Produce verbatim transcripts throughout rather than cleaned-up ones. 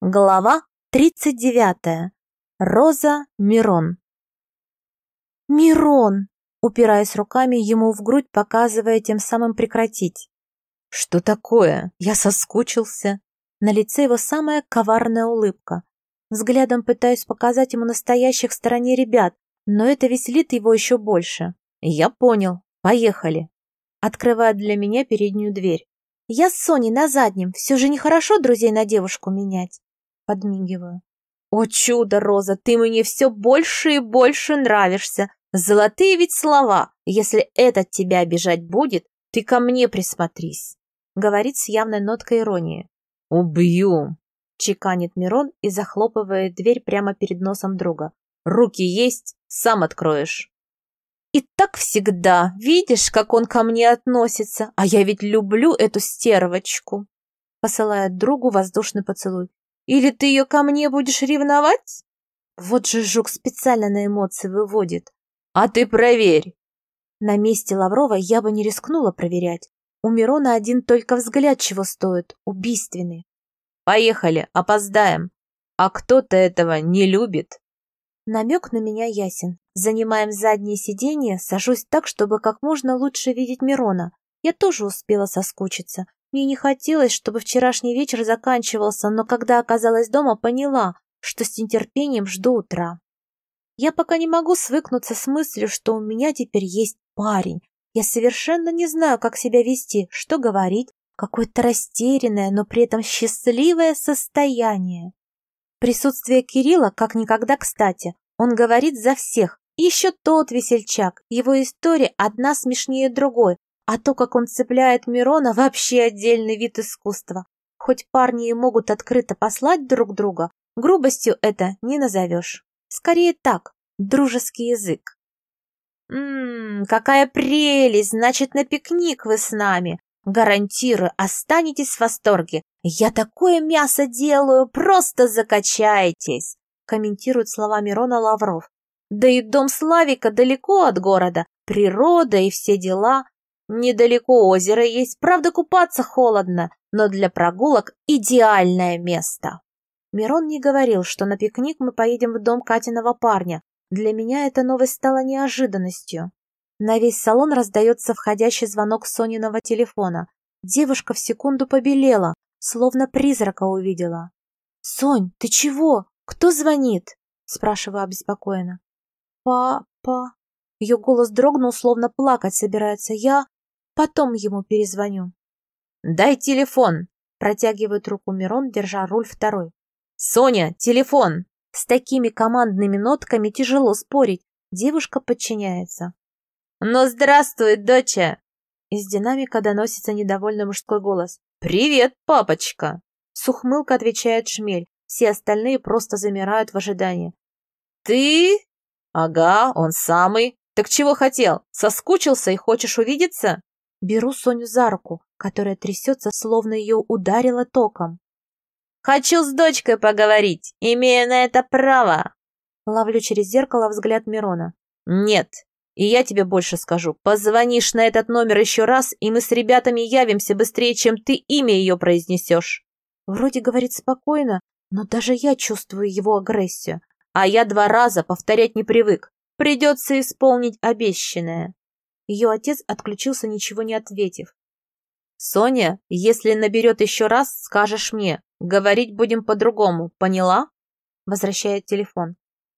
Глава тридцать девятая. Роза Мирон. «Мирон!» упираясь руками ему в грудь, показывая тем самым прекратить. «Что такое? Я соскучился!» На лице его самая коварная улыбка. Взглядом пытаюсь показать ему настоящих в стороне ребят, но это веселит его еще больше. «Я понял. Поехали!» Открывает для меня переднюю дверь. «Я с Соней на заднем. Все же нехорошо друзей на девушку менять». Подмигиваю. «О чудо, Роза, ты мне все больше и больше нравишься. Золотые ведь слова. Если этот тебя обижать будет, ты ко мне присмотрись», говорит с явной ноткой иронии. «Убью», чеканит Мирон и захлопывает дверь прямо перед носом друга. «Руки есть, сам откроешь». И так всегда, видишь, как он ко мне относится, а я ведь люблю эту стервочку. Посылает другу воздушный поцелуй. Или ты ее ко мне будешь ревновать? Вот же жук специально на эмоции выводит. А ты проверь. На месте Лаврова я бы не рискнула проверять. У Мирона один только взгляд чего стоит, убийственный. Поехали, опоздаем. А кто-то этого не любит. Намек на меня ясен. Занимаем заднее сиденье, сажусь так, чтобы как можно лучше видеть Мирона. Я тоже успела соскучиться. Мне не хотелось, чтобы вчерашний вечер заканчивался, но когда оказалась дома, поняла, что с нетерпением жду утра. Я пока не могу свыкнуться с мыслью, что у меня теперь есть парень. Я совершенно не знаю, как себя вести, что говорить, какое-то растерянное, но при этом счастливое состояние. Присутствие Кирилла как никогда кстати. Он говорит за всех. И еще тот весельчак. Его история одна смешнее другой. А то, как он цепляет Мирона, вообще отдельный вид искусства. Хоть парни и могут открыто послать друг друга, грубостью это не назовешь. Скорее так, дружеский язык. «Ммм, какая прелесть! Значит, на пикник вы с нами. Гарантирую, останетесь в восторге. Я такое мясо делаю, просто закачаетесь!» Комментирует слова Мирона Лавров. «Да и дом Славика далеко от города, природа и все дела. Недалеко озеро есть, правда, купаться холодно, но для прогулок идеальное место». Мирон не говорил, что на пикник мы поедем в дом Катиного парня. Для меня эта новость стала неожиданностью. На весь салон раздается входящий звонок Сониного телефона. Девушка в секунду побелела, словно призрака увидела. «Сонь, ты чего? Кто звонит?» спрашиваю обеспокоенно. «Папа...» Ее голос дрогнул, словно плакать собирается. «Я потом ему перезвоню». «Дай телефон!» протягивает руку Мирон, держа руль второй. «Соня, телефон!» С такими командными нотками тяжело спорить. Девушка подчиняется. «Ну, здравствуй, доча!» Из динамика доносится недовольный мужской голос. «Привет, папочка!» С ухмылкой отвечает Шмель. Все остальные просто замирают в ожидании. «Ты?» «Ага, он самый. Так чего хотел? Соскучился и хочешь увидеться?» Беру Соню за руку, которая трясется, словно ее ударило током. «Хочу с дочкой поговорить, имею на это право!» Ловлю через зеркало взгляд Мирона. «Нет, и я тебе больше скажу. Позвонишь на этот номер еще раз, и мы с ребятами явимся быстрее, чем ты имя ее произнесешь». Вроде говорит спокойно, но даже я чувствую его агрессию. А я два раза повторять не привык. Придется исполнить обещанное. Ее отец отключился, ничего не ответив. «Соня, если наберет еще раз, скажешь мне. Говорить будем по-другому, поняла?» Возвращает телефон.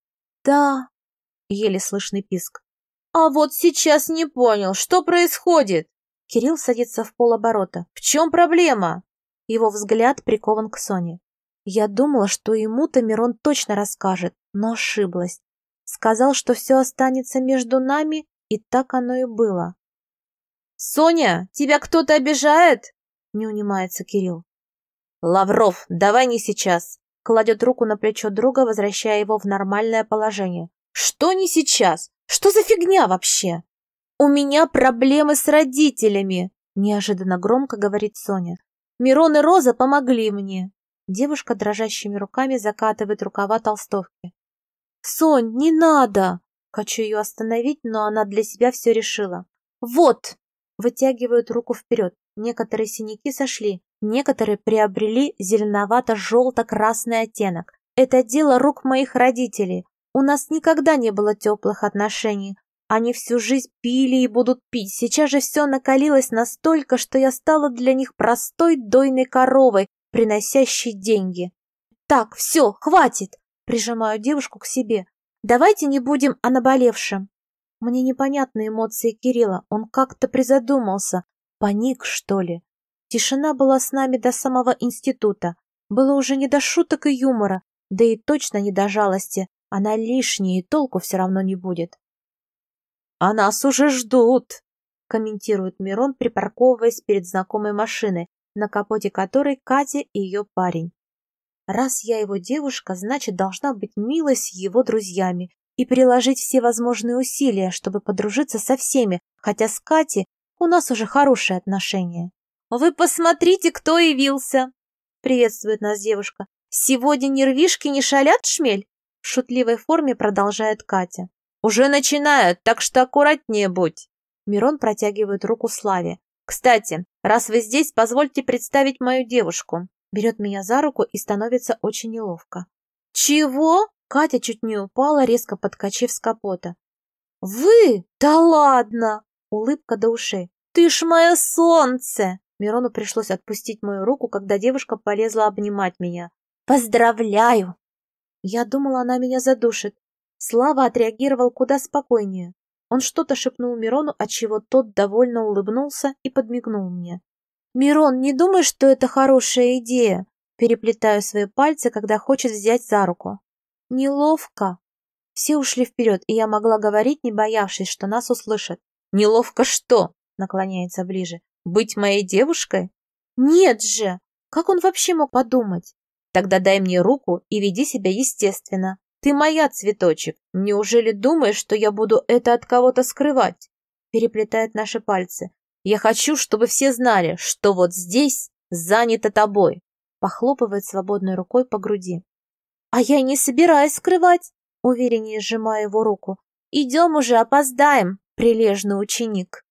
«Да», — еле слышный писк. «А вот сейчас не понял, что происходит?» Кирилл садится в полоборота. «В чем проблема?» Его взгляд прикован к Соне. Я думала, что ему-то Мирон точно расскажет, но ошиблась. Сказал, что все останется между нами, и так оно и было. «Соня, тебя кто-то обижает?» Не унимается Кирилл. «Лавров, давай не сейчас!» Кладет руку на плечо друга, возвращая его в нормальное положение. «Что не сейчас? Что за фигня вообще?» «У меня проблемы с родителями!» Неожиданно громко говорит Соня. «Мирон и Роза помогли мне!» Девушка дрожащими руками закатывает рукава толстовки. «Сонь, не надо!» Хочу ее остановить, но она для себя все решила. «Вот!» Вытягивает руку вперед. Некоторые синяки сошли, некоторые приобрели зеленовато-желто-красный оттенок. Это дело рук моих родителей. У нас никогда не было теплых отношений. Они всю жизнь пили и будут пить. Сейчас же все накалилось настолько, что я стала для них простой дойной коровой, приносящей деньги. Так, все, хватит! Прижимаю девушку к себе. Давайте не будем о наболевшем. Мне непонятны эмоции Кирилла. Он как-то призадумался. Паник, что ли? Тишина была с нами до самого института. Было уже не до шуток и юмора, да и точно не до жалости. Она лишняя, и толку все равно не будет. «А нас уже ждут», — комментирует Мирон, припарковываясь перед знакомой машиной, на капоте которой Катя и ее парень. Раз я его девушка, значит, должна быть милой с его друзьями и приложить все возможные усилия, чтобы подружиться со всеми, хотя с Катей у нас уже хорошие отношения. «Вы посмотрите, кто явился!» — приветствует нас девушка. «Сегодня нервишки не шалят, шмель?» В шутливой форме продолжает Катя. «Уже начинают, так что аккуратнее будь!» Мирон протягивает руку Славе. «Кстати, раз вы здесь, позвольте представить мою девушку». Берет меня за руку и становится очень неловко. «Чего?» Катя чуть не упала, резко подкачив с капота. «Вы? Да ладно!» Улыбка до ушей. «Ты ж мое солнце!» Мирону пришлось отпустить мою руку, когда девушка полезла обнимать меня. «Поздравляю!» Я думала, она меня задушит. Слава отреагировал куда спокойнее. Он что-то шепнул Мирону, отчего тот довольно улыбнулся и подмигнул мне. «Мирон, не думай, что это хорошая идея?» Переплетаю свои пальцы, когда хочет взять за руку. «Неловко». Все ушли вперед, и я могла говорить, не боявшись, что нас услышат. «Неловко что?» Наклоняется ближе. «Быть моей девушкой?» «Нет же! Как он вообще мог подумать?» «Тогда дай мне руку и веди себя естественно. Ты моя, цветочек. Неужели думаешь, что я буду это от кого-то скрывать?» Переплетает наши пальцы. «Я хочу, чтобы все знали, что вот здесь занято тобой». Похлопывает свободной рукой по груди. «А я не собираюсь скрывать», увереннее сжимая его руку. «Идем уже, опоздаем, прилежный ученик».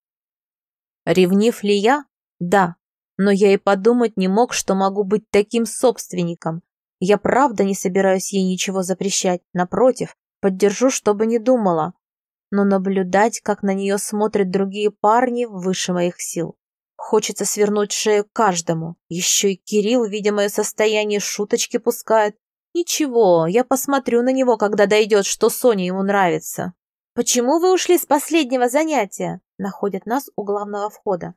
Ревнив ли я? Да. Но я и подумать не мог, что могу быть таким собственником. Я правда не собираюсь ей ничего запрещать. Напротив, поддержу, чтобы не думала. Но наблюдать, как на нее смотрят другие парни, выше моих сил. Хочется свернуть шею каждому. Еще и Кирилл, видя мое состояние, шуточки пускает. Ничего, я посмотрю на него, когда дойдет, что Соне ему нравится. «Почему вы ушли с последнего занятия?» Находят нас у главного входа.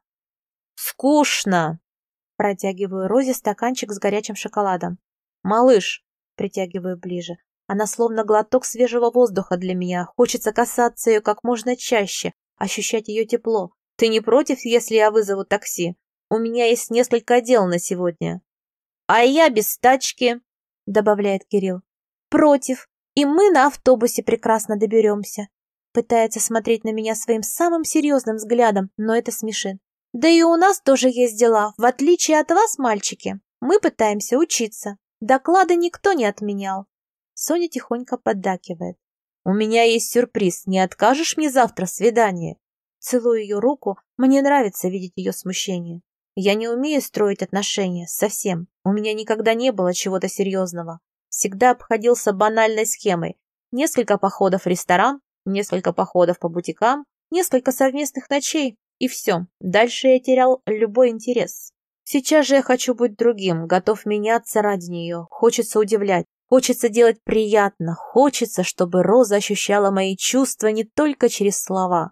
«Скучно!» Протягиваю Розе стаканчик с горячим шоколадом. «Малыш!» Притягиваю ближе. Она словно глоток свежего воздуха для меня. Хочется касаться ее как можно чаще, ощущать ее тепло. «Ты не против, если я вызову такси? У меня есть несколько дел на сегодня». «А я без тачки», — добавляет Кирилл. «Против. И мы на автобусе прекрасно доберемся». Пытается смотреть на меня своим самым серьезным взглядом, но это смешит. «Да и у нас тоже есть дела, в отличие от вас, мальчики. Мы пытаемся учиться. Доклады никто не отменял». Соня тихонько поддакивает. «У меня есть сюрприз. Не откажешь мне завтра свидание?» Целую ее руку. Мне нравится видеть ее смущение. Я не умею строить отношения. Совсем. У меня никогда не было чего-то серьезного. Всегда обходился банальной схемой. Несколько походов в ресторан, несколько походов по бутикам, несколько совместных ночей. И все. Дальше я терял любой интерес. Сейчас же я хочу быть другим, готов меняться ради нее. Хочется удивлять. Хочется делать приятно. Хочется, чтобы Роза ощущала мои чувства не только через слова.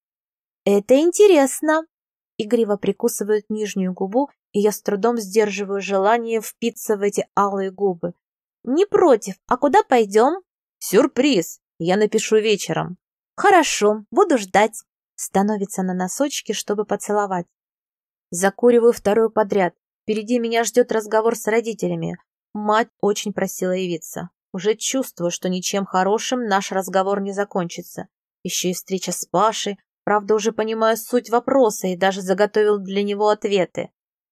«Это интересно!» Игриво прикусывает нижнюю губу, и я с трудом сдерживаю желание впиться в эти алые губы. «Не против. А куда пойдем?» «Сюрприз. Я напишу вечером». «Хорошо. Буду ждать». Становится на носочки, чтобы поцеловать. Закуриваю вторую подряд. Впереди меня ждет разговор с родителями. Мать очень просила явиться. Уже чувствую, что ничем хорошим наш разговор не закончится. Еще и встреча с Пашей. Правда, уже понимаю суть вопроса и даже заготовил для него ответы.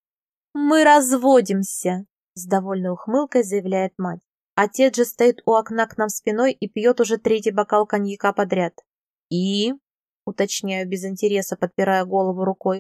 «Мы разводимся», — с довольной ухмылкой заявляет мать. Отец же стоит у окна к нам спиной и пьет уже третий бокал коньяка подряд. «И?» — уточняю без интереса, подпирая голову рукой.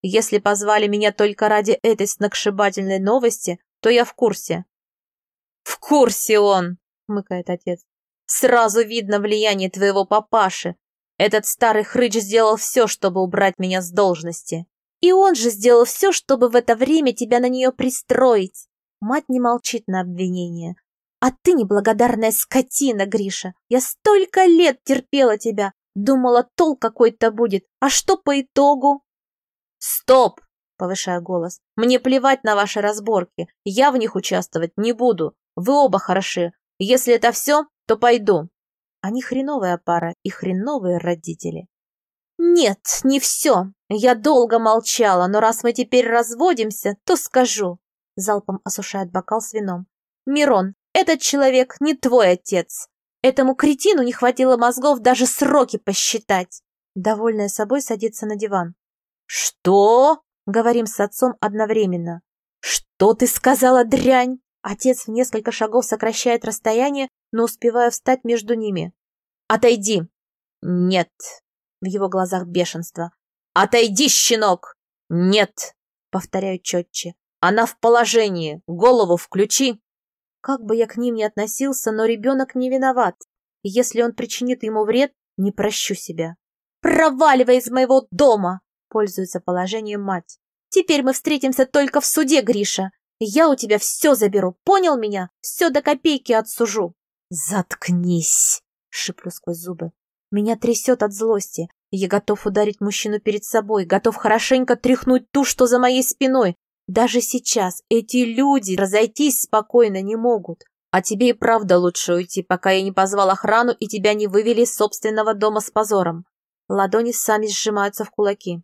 Если позвали меня только ради этой сногсшибательной новости, то я в курсе». «В курсе он!» — хмыкает отец. «Сразу видно влияние твоего папаши. Этот старый хрыч сделал все, чтобы убрать меня с должности. И он же сделал все, чтобы в это время тебя на нее пристроить». Мать не молчит на обвинение. «А ты неблагодарная скотина, Гриша. Я столько лет терпела тебя. Думала, толк какой-то будет. А что по итогу?» «Стоп!» — повышаю голос. «Мне плевать на ваши разборки. Я в них участвовать не буду. Вы оба хороши. Если это все, то пойду». Они хреновая пара и хреновые родители. «Нет, не все. Я долго молчала, но раз мы теперь разводимся, то скажу». Залпом осушает бокал с вином. «Мирон, этот человек не твой отец. Этому кретину не хватило мозгов даже сроки посчитать». Довольная собой садится на диван. «Что?» — говорим с отцом одновременно. «Что ты сказала, дрянь?» Отец в несколько шагов сокращает расстояние, но успеваю встать между ними. «Отойди!» «Нет!» — в его глазах бешенство. «Отойди, щенок!» «Нет!» — повторяю четче. «Она в положении! Голову включи!» Как бы я к ним ни относился, но ребенок не виноват. Если он причинит ему вред, не прощу себя. «Проваливай из моего дома!» — пользуется положением мать. «Теперь мы встретимся только в суде, Гриша. Я у тебя все заберу, понял меня? Все до копейки отсужу». «Заткнись!» — шиплю сквозь зубы. Меня трясет от злости. Я готов ударить мужчину перед собой, готов хорошенько тряхнуть ту, что за моей спиной. Даже сейчас эти люди разойтись спокойно не могут. А тебе и правда лучше уйти, пока я не позвал охрану и тебя не вывели из собственного дома с позором. Ладони сами сжимаются в кулаки.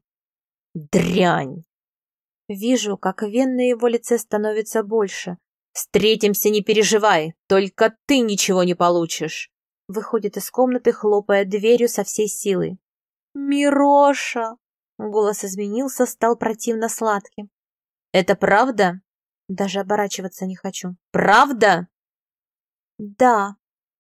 «Дрянь!» Вижу, как вен на его лице становится больше. «Встретимся, не переживай, только ты ничего не получишь!» Выходит из комнаты, хлопая дверью со всей силы. «Мироша!» Голос изменился, стал противно сладким. «Это правда?» Даже оборачиваться не хочу. «Правда?» «Да».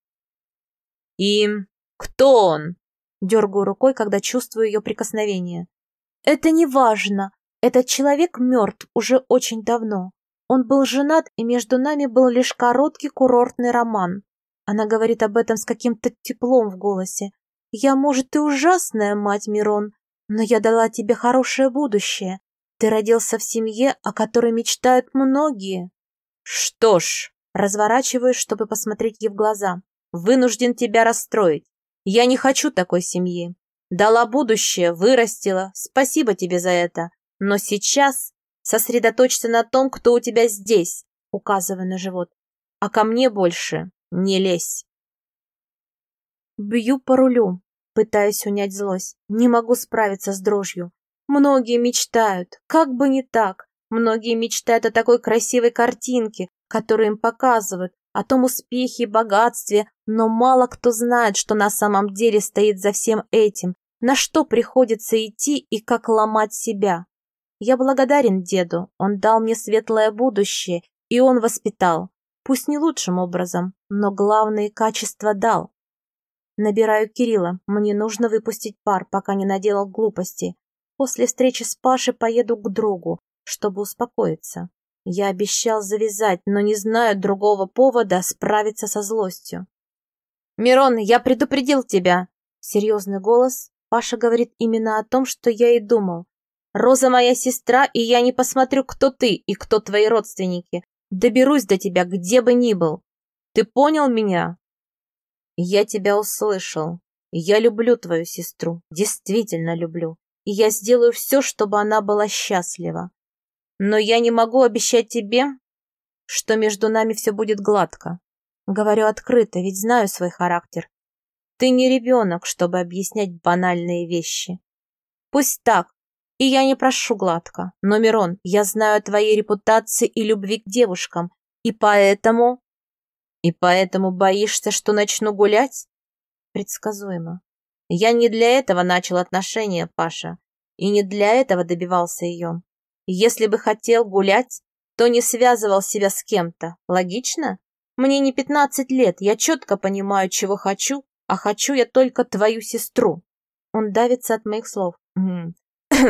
«И кто он?» Дергаю рукой, когда чувствую ее прикосновение. «Это не важно. Этот человек мертв уже очень давно. Он был женат, и между нами был лишь короткий курортный роман». Она говорит об этом с каким-то теплом в голосе. «Я, может, и ужасная мать, Мирон, но я дала тебе хорошее будущее. Ты родился в семье, о которой мечтают многие». «Что ж», разворачиваюсь, чтобы посмотреть ей в глаза, «вынужден тебя расстроить. Я не хочу такой семьи. Дала будущее, вырастила, спасибо тебе за это. Но сейчас сосредоточься на том, кто у тебя здесь», указывая на живот, «а ко мне больше не лезь». Бью по рулю, пытаясь унять злость. Не могу справиться с дрожью. Многие мечтают, как бы не так. Многие мечтают о такой красивой картинке, которую им показывают, о том успехе и богатстве, но мало кто знает, что на самом деле стоит за всем этим, на что приходится идти и как ломать себя. Я благодарен деду, он дал мне светлое будущее, и он воспитал. Пусть не лучшим образом, но главные качества дал. Набираю Кирилла, мне нужно выпустить пар, пока не наделал глупостей. После встречи с Пашей поеду к другу, чтобы успокоиться. Я обещал завязать, но не знаю другого повода справиться со злостью. «Мирон, я предупредил тебя!» Серьезный голос. Паша говорит именно о том, что я и думал. «Роза моя сестра, и я не посмотрю, кто ты и кто твои родственники. Доберусь до тебя, где бы ни был. Ты понял меня?» «Я тебя услышал. Я люблю твою сестру, действительно люблю. И я сделаю все, чтобы она была счастлива. Но я не могу обещать тебе, что между нами все будет гладко. Говорю открыто, ведь знаю свой характер. Ты не ребенок, чтобы объяснять банальные вещи. Пусть так, и я не прошу гладко. Но, Мирон, я знаю о твоей репутации и любви к девушкам, и поэтому... И поэтому боишься, что начну гулять? Предсказуемо. Я не для этого начал отношения, Паша, и не для этого добивался ее. Если бы хотел гулять, то не связывал себя с кем-то. Логично? Мне не пятнадцать лет, я четко понимаю, чего хочу, а хочу я только твою сестру. Он давится от моих слов.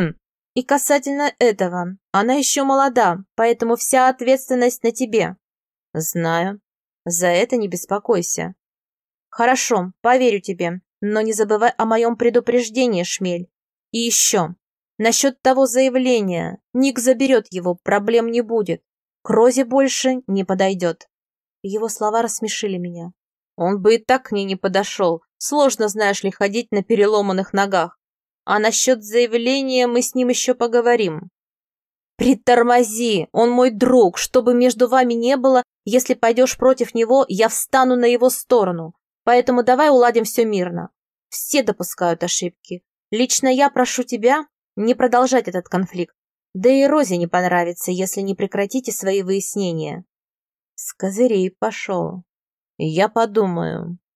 И касательно этого, она еще молода, поэтому вся ответственность на тебе. Знаю. За это не беспокойся. Хорошо, поверю тебе, но не забывай о моем предупреждении, Шмель. И еще, насчет того заявления. Ник заберет его, проблем не будет. К Розе больше не подойдет. Его слова рассмешили меня. Он бы и так к ней не подошел. Сложно, знаешь ли, ходить на переломанных ногах. А насчет заявления мы с ним еще поговорим. Притормози, он мой друг, что бы между вами не было, если пойдешь против него, я встану на его сторону. Поэтому давай уладим все мирно. Все допускают ошибки. Лично я прошу тебя не продолжать этот конфликт. Да и Розе не понравится, если не прекратите свои выяснения. С козырей пошел. Я подумаю.